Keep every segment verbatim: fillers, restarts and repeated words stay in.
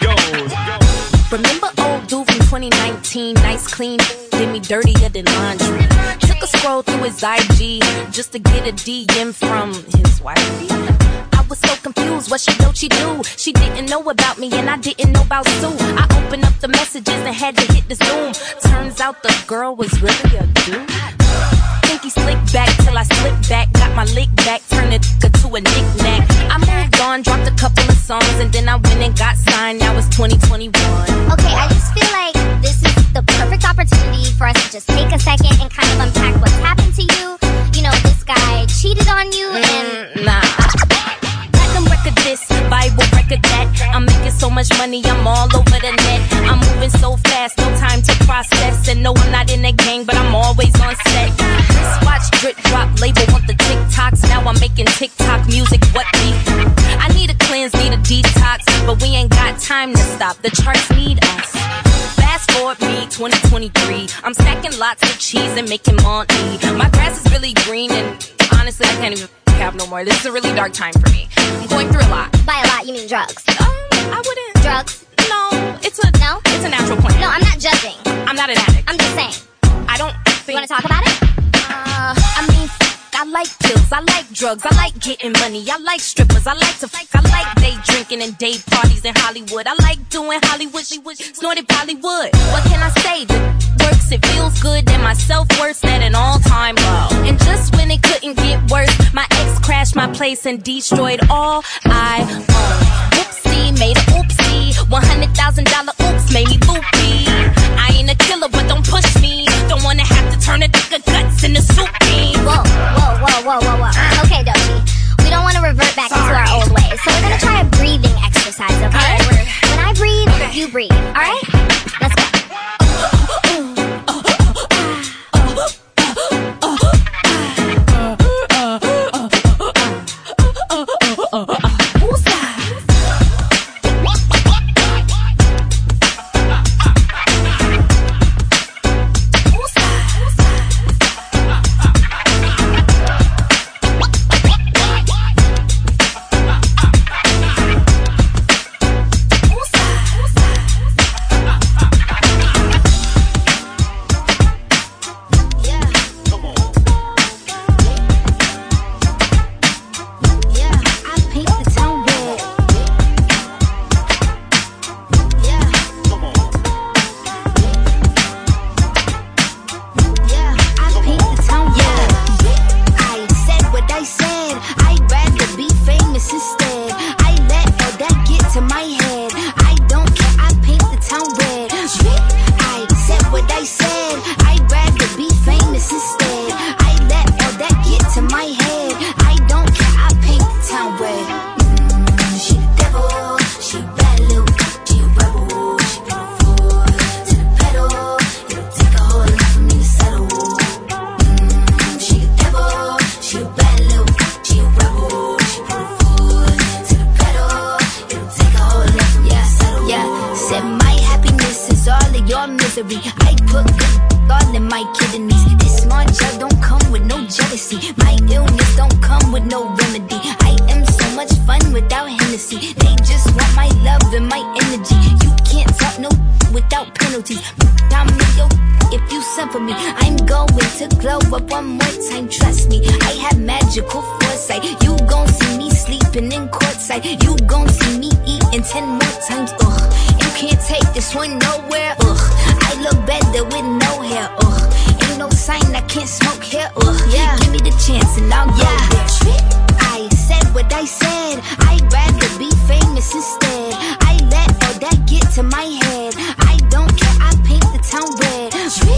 goes. Remember old dude from twenty nineteen, nice clean, did me dirtier than laundry. Took a scroll through his I G just to get a D M from his wife. I was so confused, what she do, she do? She didn't know about me and I didn't know about Sue. I opened up the messages and had to hit the zoom. Turns out the girl was really a dude. Think he slicked back till I slipped back. Got my lick back, turned it to a knick-knack. I moved on, dropped a couple of songs, and then I went and got signed. Now it's twenty twenty-one. Okay, I just feel like this is the perfect opportunity for us to just take a second and kind of unpack what's happened to you. You know, this guy cheated on you and... Mm, nah. Platinum record this, Bible record that. I'm making so much money, I'm all over the net. I'm moving so fast, no time to process. And no, I'm not in a gang, but I'm always on set. Watch drip drop, label want the TikToks. Now I'm making TikTok music, what beef? I need a cleanse, need a detox, but we ain't got time to stop, the charts need us. Fast forward me, twenty twenty-three, I'm stacking lots of cheese and making money. My grass is really green and honestly I can't even have no more. This is a really dark time for me. I'm going through a lot. By a lot, you mean drugs? Um, I wouldn't. Drugs? No, it's a, no? It's a natural plan. No, I'm not judging. I'm not an addict. I'm just saying. I don't think... You wanna talk about it? Uh, I mean, I like pills, I like drugs, I like getting money, I like strippers, I like to fuck, I like day drinking and day parties in Hollywood. I like doing Hollywood, snorted Bollywood. What can I say? The works, it feels good, and my self-worth's at an all-time low. And just when it couldn't get worse, my ex crashed my place and destroyed all I own. Whoopsie, made a oopsie, one hundred thousand dollar oops made me loopy. I ain't a killer, but don't push me. Don't wanna have to turn a dick of guts into soup bean. Whoa, whoa, whoa, whoa, whoa, whoa. Okay, Doechii. We don't want to revert back Sorry. into our old ways, so we're gonna try a breathing exercise, okay? Right, when I breathe, okay. you breathe, alright? Let's go. I put good all in my kidneys. This small gel don't come with no jealousy. My illness don't come with no remedy. I am so much fun without Hennessy. They just want my love and my energy. You can't talk no without penalties. I'm yo, if you send for me, I'm going to glow up one more time. Trust me, I have magical foresight. You gon' see me sleeping in courtside. You gon' see me eating ten more times. Ugh, you can't take this one nowhere. Ugh, I look better with no hair. Ugh, ain't no sign I can't smoke here. Ugh, yeah, give me the chance and I'll go there. I said what I said. I'd rather be famous instead. I let all that get to my head. I don't care, I paint the town red.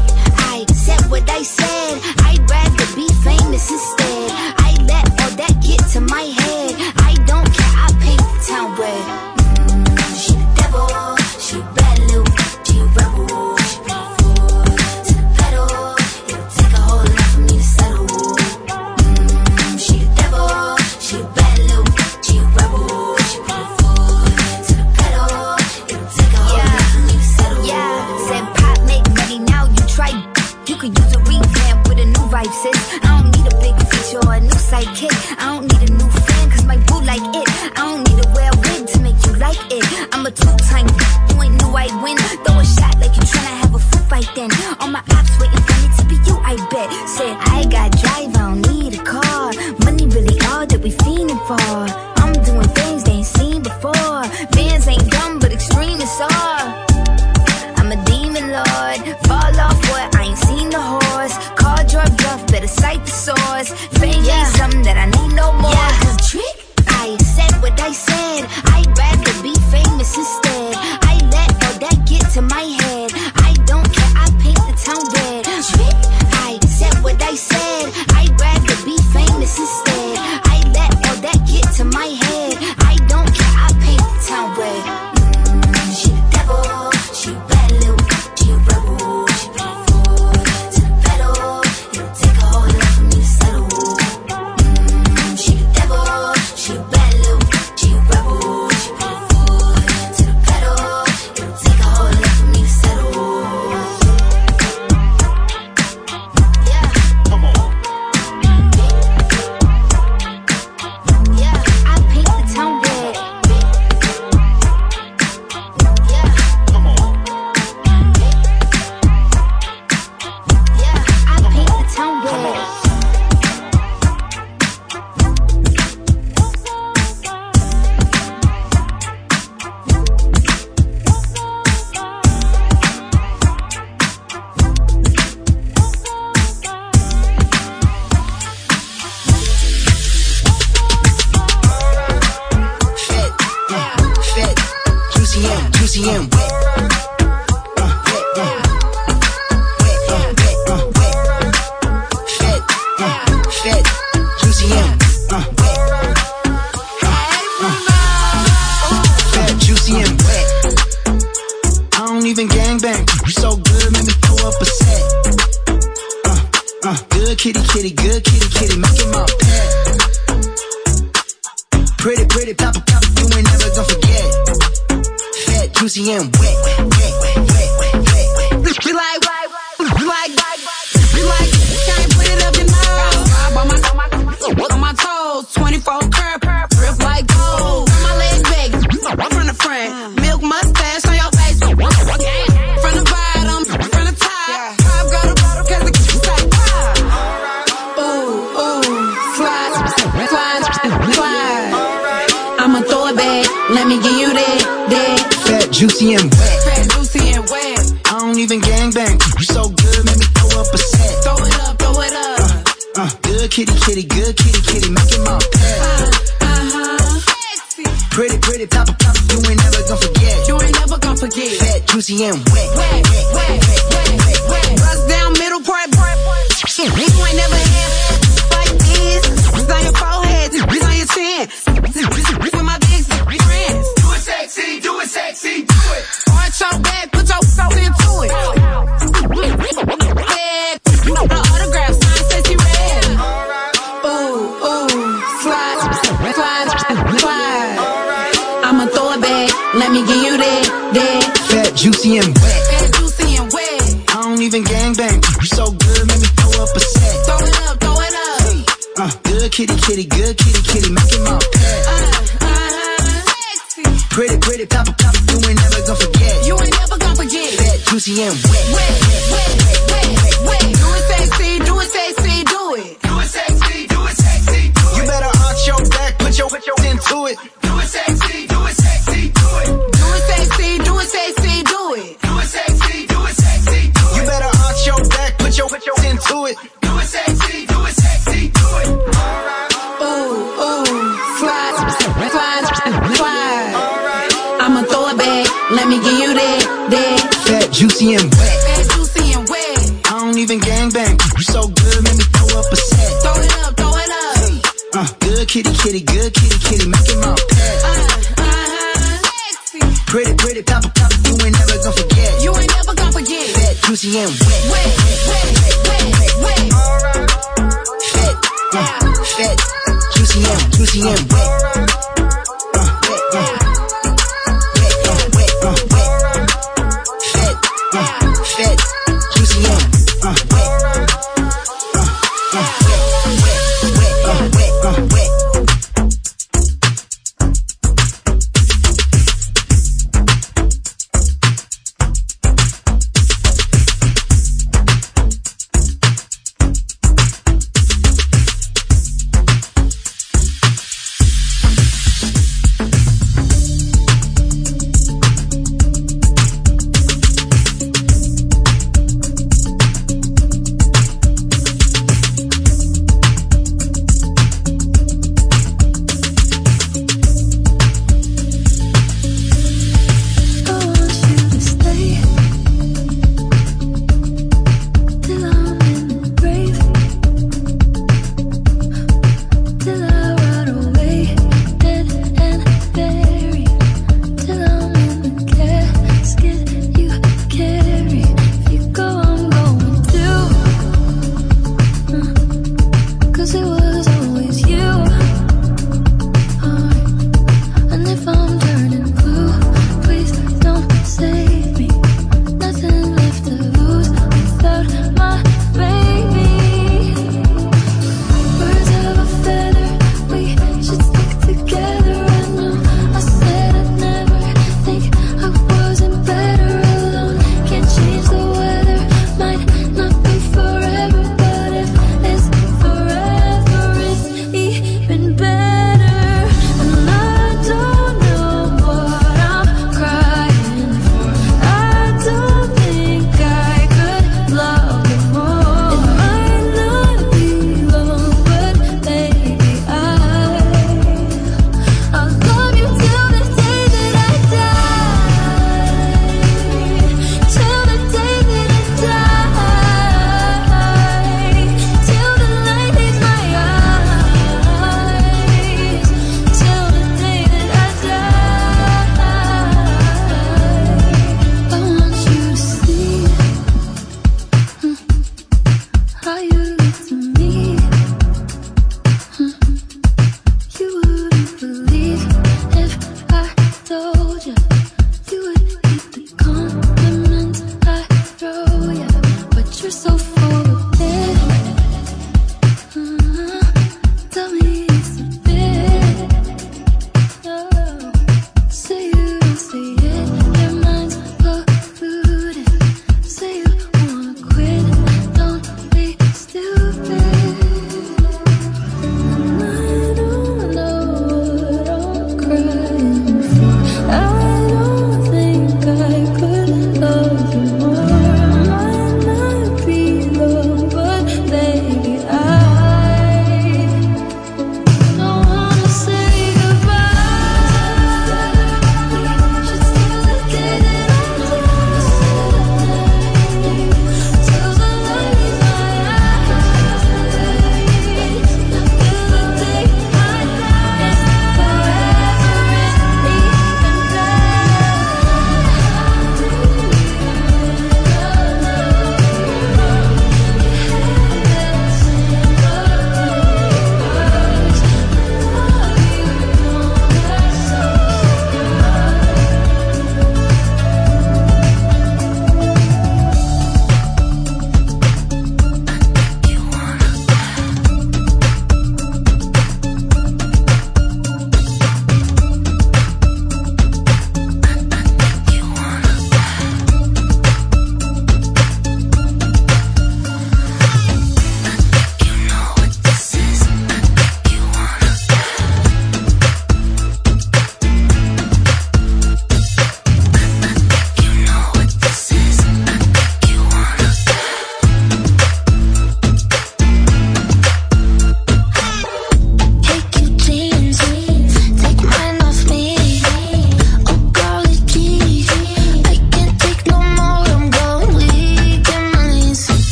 I said what I said. I'd rather be famous instead. I let all that get to my head. I don't care, I paint the town red. Mm, she the devil, she a bad little, she a rebel. She put her foot to the pedal. It'll take a whole lot for me to settle. Mm, she the devil, she a bad little, she a rebel. She put her foot to the pedal. It'll take a whole lot for me to settle. Yeah, said pop make money, now you try. You could use a revamp. time. You ain't knew I'd win. Throw a shot like you tryna have a foot fight then. All my ops waiting for me to be you, I bet. Said, I got drive, I don't need a car. Money really all that we fiending for. I'm doing things they ain't seen before. Bands ain't dumb, but extreme is all. I'm a demon lord. Fall off what? I ain't seen the horse. Call your bluff, better cite the source. Fame yeah. ain't something that I need no more. Yeah. Cause trick, I said what I said. I'd rather be famous instead. I let all that get to my head. I don't care, I paint the town red. Trick, I said what I said. I'd rather be famous instead. I let all that get to my head. I don't care, I paint the town red. Mm, she the devil, she a bad little, she a rebel. She put her foot to the pedal. It'll take a whole lot for me to settle. Mm, she the devil, she a bad little, she a rebel. She put her foot to the pedal. It'll take a whole lot for me to settle. Yeah. Come on. Yeah, I paint the town red. Yeah. Come on. Yeah, I paint the town red. Fat, uh, fat, juicy and juicy and wet. Uh, wet, uh, wet, uh, wet, uh, wet. Fat, uh, fat, juicy and uh, wet. Uh, uh, fat, juicy and wet. I don't even gangbang. You so good, make me throw up a set. Uh, uh, good kitty, kitty, good kitty, kitty, make it my pet. Pretty, pretty, papa, papa, you ain't never gonna forget. Fat, juicy, and wet, wet, wet, wet, wet, wet, wet. We like, we like, we like, can't put it up your nose. On my, on my, on my toes, twenty-four curb, grip like gold. On my leg big, from the front, milk mustache on your face. From the bottom, from the top, top go to bottom 'cause the kiss like wow. Ooh, ooh, slide, slide, slide. I'ma throw it back, let me give you that, that. Fat, juicy, and wet. Fat, juicy, and wet. I don't even gangbang. You so good, make me throw up a set. Throw it up, throw it up. Uh, uh, good kitty, kitty, good kitty, kitty, make it my pet. Uh, uh-huh. Sexy. Pretty, pretty, papa, papa, you ain't never gonna forget. You ain't never gonna forget. Fat, juicy, and wet. Wet, wet, wet, wet, wet. Bust down middle part, part, part. You ain't never had like this. It's on your forehead, it's on your chin. With my big friends. Do it sexy, do it sexy, do it. Arch your back, put your soul into it. Red, the autograph sign says you red. Ooh, ooh, slide, slide, slide. I'ma throw it back, let me give you that, that. Fat, juicy, and wet. Fat, juicy, and wet. I don't even gangbang. You so good, make me throw up a set. Throw it up, throw it up. Uh, good kitty, kitty, good kitty, kitty, make it my pet. Uh, uh-huh. Sexy. Pretty, pretty, papa, papa, you ain't never gonna forget. You ain't never gonna forget. Fat, juicy, and wet. Wet, wet, wet, wet, wet. Do it sexy, do it sexy, do it. Do it sexy, do it sexy, do it. You better arch your back, put your, put your into it. Do it sexy, do it sexy, do it. Do it sexy, do it sexy, do it. Do it sexy, do it sexy, do it. You better arch your back, put your, put your into it. Do it sexy, do it sexy, do it. Alright. Ooh, ooh, slide, slide, slide. I'ma throw it back, let me give you that, that. Fat, juicy, and wet. Fat, juicy, and wet. I don't even gangbang. You so good, make me throw up a set. Throw it up, throw it up. Uh, good kitty, kitty, good kitty, kitty, make it my pet. Uh, uh-huh. Sexy. Pretty, pretty, papa, papa, you ain't never gonna forget. You ain't never gonna forget. Fat, juicy, and wet. Wet, wet, wet, wet, wet. Fat, uh, fat, juicy, and juicy, and wet. Uh, wet, uh, wet, uh, wet, uh, wet. Fat, uh, fat, juicy, and uh, wet. Uh, uh, wet, wet, uh, wet, uh, wet.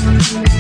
Thank you.